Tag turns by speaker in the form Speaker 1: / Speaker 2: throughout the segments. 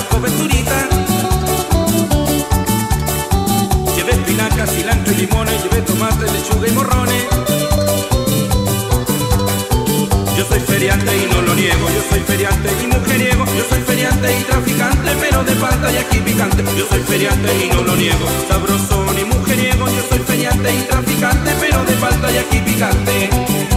Speaker 1: coberturita. Llevé espinacas, cilantro y limones, llevé tomate, lechuga y morrones. Yo soy feriante y no lo niego, yo soy feriante y mujeriego, yo soy feriante y traficante, pero de falta y aquí picante. Yo soy feriante y no lo niego, sabrosón y mujeriego, yo soy feriante y traficante, pero de falta y aquí picante.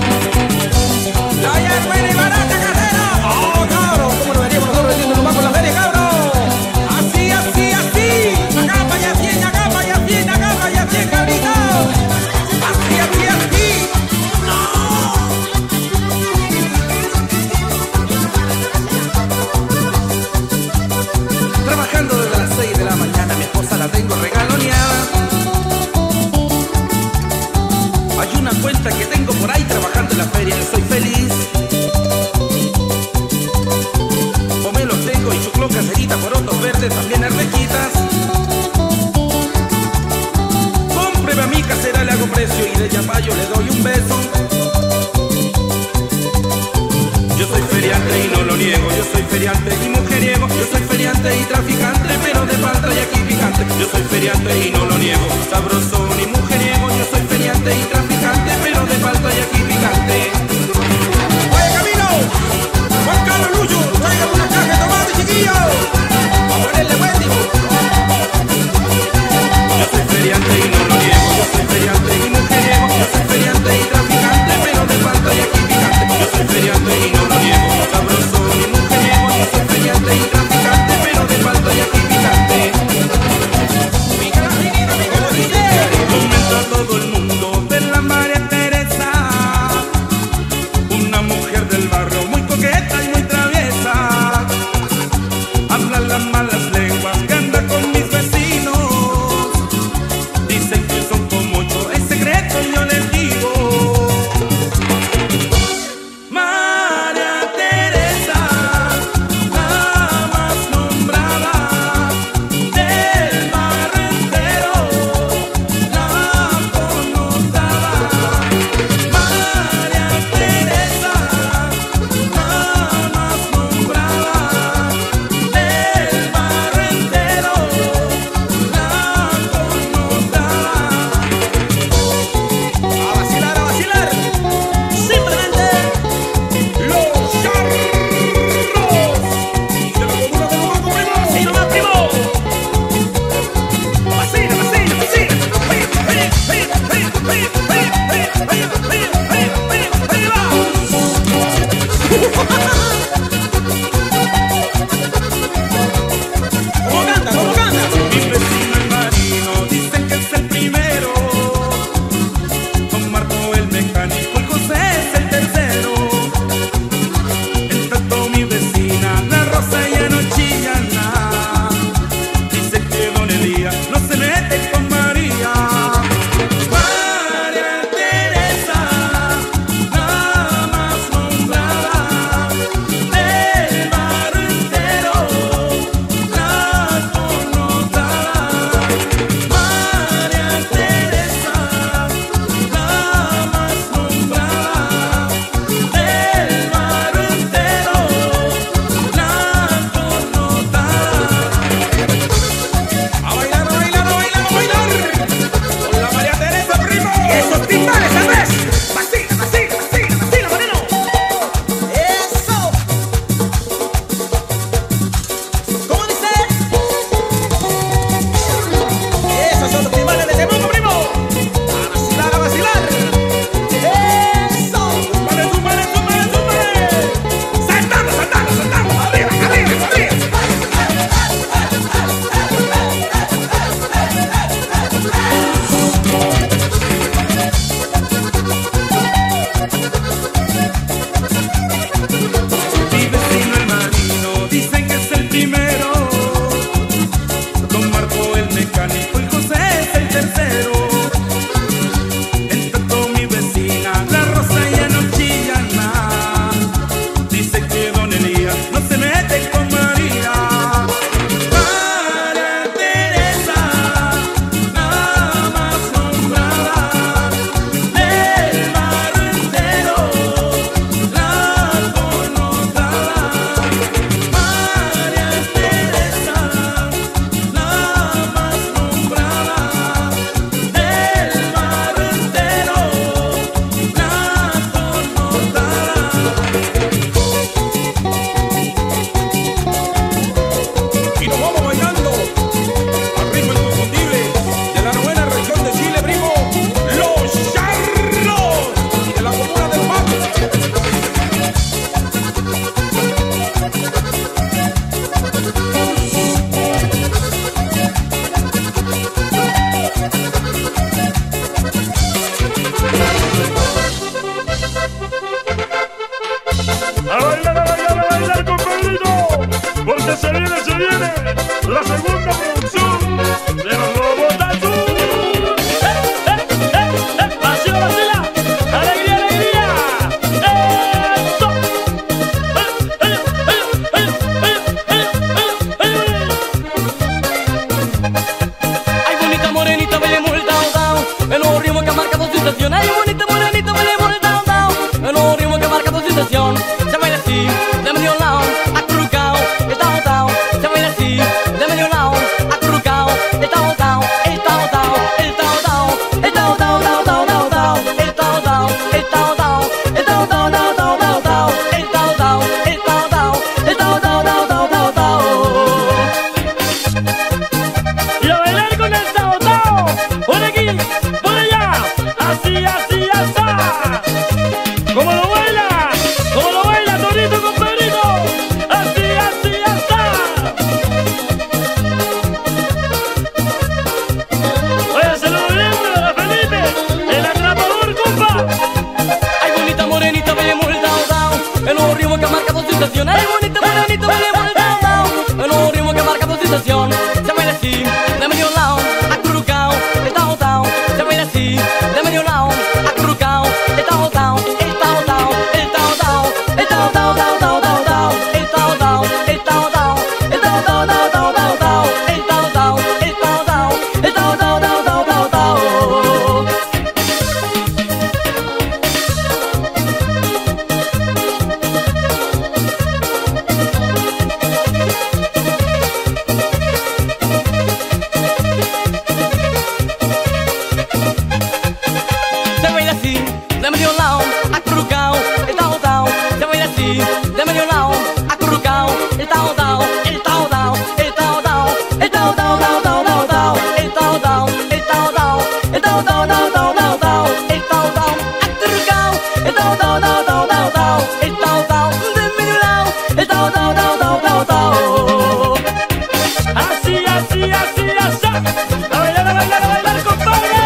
Speaker 1: ¡La ya buena y barata, carrera! ¡Oh, cabrón! ¿Cómo nos veníamos nosotros vendiendo nomás con la feria, cabrón? Así, así, así. Acá para allá 100, acá para allá 100, acá para allá 100, cabrito. Así, así, así. Trabajando desde las 6 de la mañana, mi esposa la tengo regaloneada. Hay una cuenta que tengo por ahí trabajando en la feria, yo soy feliz. Pomelos tengo y chucló caserita, porotos verdes, también arvejitas. Cómpreme a mi casera, le hago precio y de yapallo le doy un beso. Yo soy feriante y no lo niego, yo soy feriante y mujeriego, yo soy feriante y traficante, pero de falta y aquí picante. Yo soy feriante y no lo niego, sabrosón y mujeriego, yo soy feriante y traficante, pero de falta y aquí picante. ¡Oye, Camilo! ¡Juan Carlos Lucho! ¡Traigan una caja de tomate, chiquillos! ¡Vamos a ponerle buen tipo! Yo soy feriante y no lo niego, yo soy feriante y mujeriego, yo soy feriante y traficante, pero de falta y aquí picante. Yo soy feriante y no lo niego, sabrosón y mujeriego, yo soy feriante y traficante, pero de falta y aquí picante. ¡Mi carajinita, mi carajinita!
Speaker 2: de medio lado, acurrucao, el tao tao, te voy a ir así, de medio lado, acurrucao, el tao tao, el tao tao, el tao tao, el tao tao tao tao tao tao, el tao tao, el tao tao, el tao tao tao tao tao tao, el tao tao, acurrucao, el tao tao tao tao tao tao, el tao tao, de medio lado, el tao tao tao tao tao tao.
Speaker 3: Así, así, así, así. A bailar, a bailar, a bailar, compadre.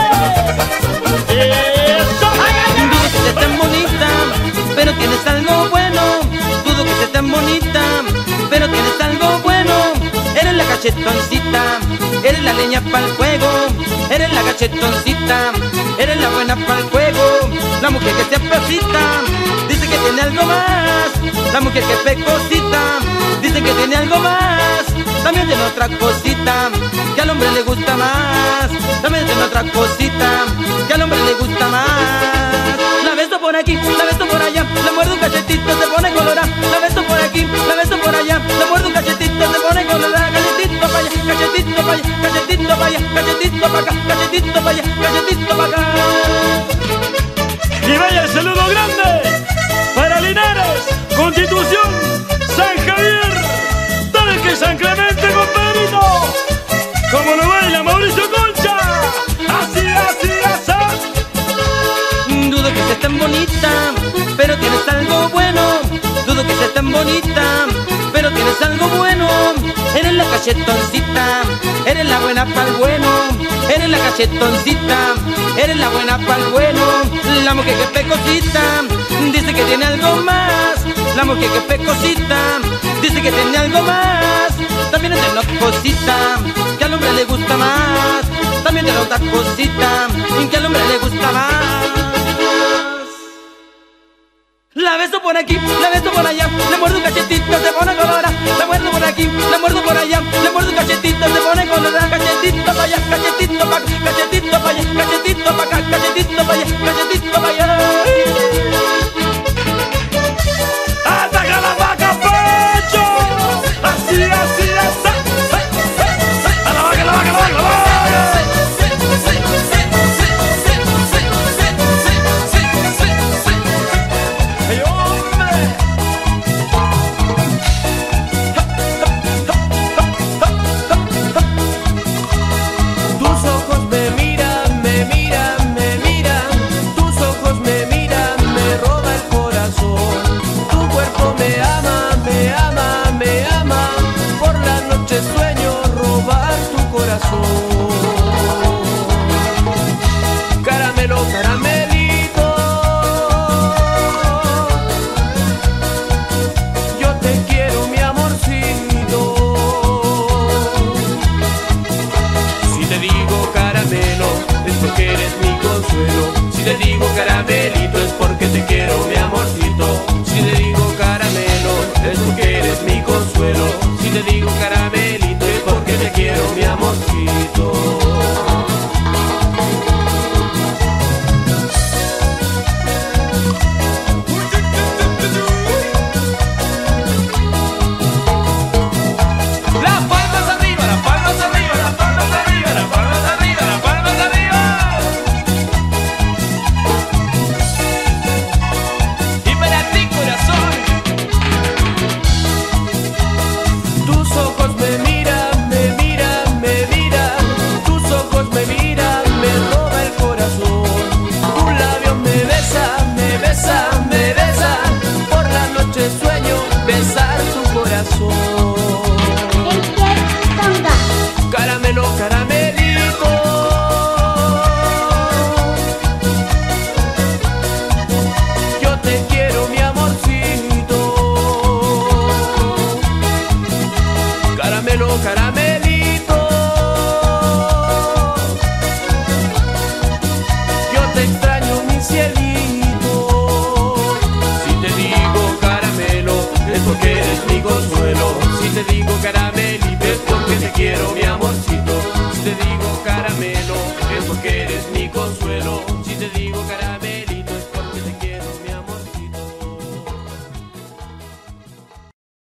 Speaker 3: Eso.
Speaker 2: Dudo que seas tan bonita, pero tienes algo bueno. Dudo que seas tan bonita, pero tienes algo bueno. Eres la cachetoncita, eres la leña pa'l fuego. Eres la cachetoncita, eres la buena pa'l fuego. La mujer que se apesita, dice que tiene algo más. La mujer que es pecosita, dice que tiene algo más. También tiene otra cosita que al hombre le gusta más. También tiene otra cosita que al hombre le gusta más. La beso por aquí, la beso por allá, le muerdo un cachetito, se pone colorada. La beso por aquí, la beso por allá, le muerdo un cachetito, se pone colorada. Cachetito pa' allá, cachetito pa' allá, cachetito pa' allá, cachetito pa' acá, cachetito pa' allá, cachetito pa' acá.
Speaker 3: Y vaya el saludo grande para Linares, Constitución, San Javier, Talque, San Clemente, compadrito. Como lo baila Mauricio Concha. Así, así, así.
Speaker 2: Dudo que seas tan bonita, pero tienes algo bueno. Dudo que seas tan bonita, pero tienes algo bueno. Eres la cachetoncita, eres la buena pa'l bueno. Eres la cachetoncita, eres la buena pa'l bueno. La mujer que es pecosita, dice que tiene algo más. La mujer que es pecosita, dice que tiene algo más. También tiene una cosita que al hombre le gusta más. También tiene otra cosita que al hombre le gusta más. La beso por aquí, la beso por allá, le muerdo un cachetito, se pone colorada. La muerdo por aquí, la muerdo por allá, le muerdo un cachetito, se pone colorada. Cachetito pa' allá, cachetito pa' acá, cachetito pa' allá, cachetito pa' acá, cachetito pa' allá, cachetito pa' allá.
Speaker 3: ¡Ataca la vaca, pecho! Así, así, así. A la vaca, la vaca, la vaca, la vaca. ¡Ay, hombre!
Speaker 4: Tus ojos me miran, me miran, me miran. Tus ojos me miran, me roba el corazón. Tu cuerpo me ama, me ama, me ama. Por la noche sueño robar tu corazón. Caramelo, caramelito, yo te quiero, mi amorcito. Si te digo caramelo, es porque eres mi consuelo. Si te digo caramelito, es porque te quiero, mi amorcito. Si te digo caramelo, es porque eres mi consuelo. Si te digo caramelito, es porque te quiero, mi amorcito.
Speaker 3: Las palmas arriba, las palmas arriba, las palmas arriba, las palmas arriba, las palmas arriba. Y para ti, corazón.
Speaker 4: Tus ojos me miran, me miran, me miran. Tus ojos me miran, me roba el corazón. Tu labio me besa, me besa, me besa. Por la noche sueño besar tu corazón. Caramelo, caramelito, yo te quiero, mi amorcito. Caramelo, caramelito, yo te extraño, mi cielito. Si te digo caramelo, es porque eres mi consuelo. Si te digo caramelito, es porque te quiero, mi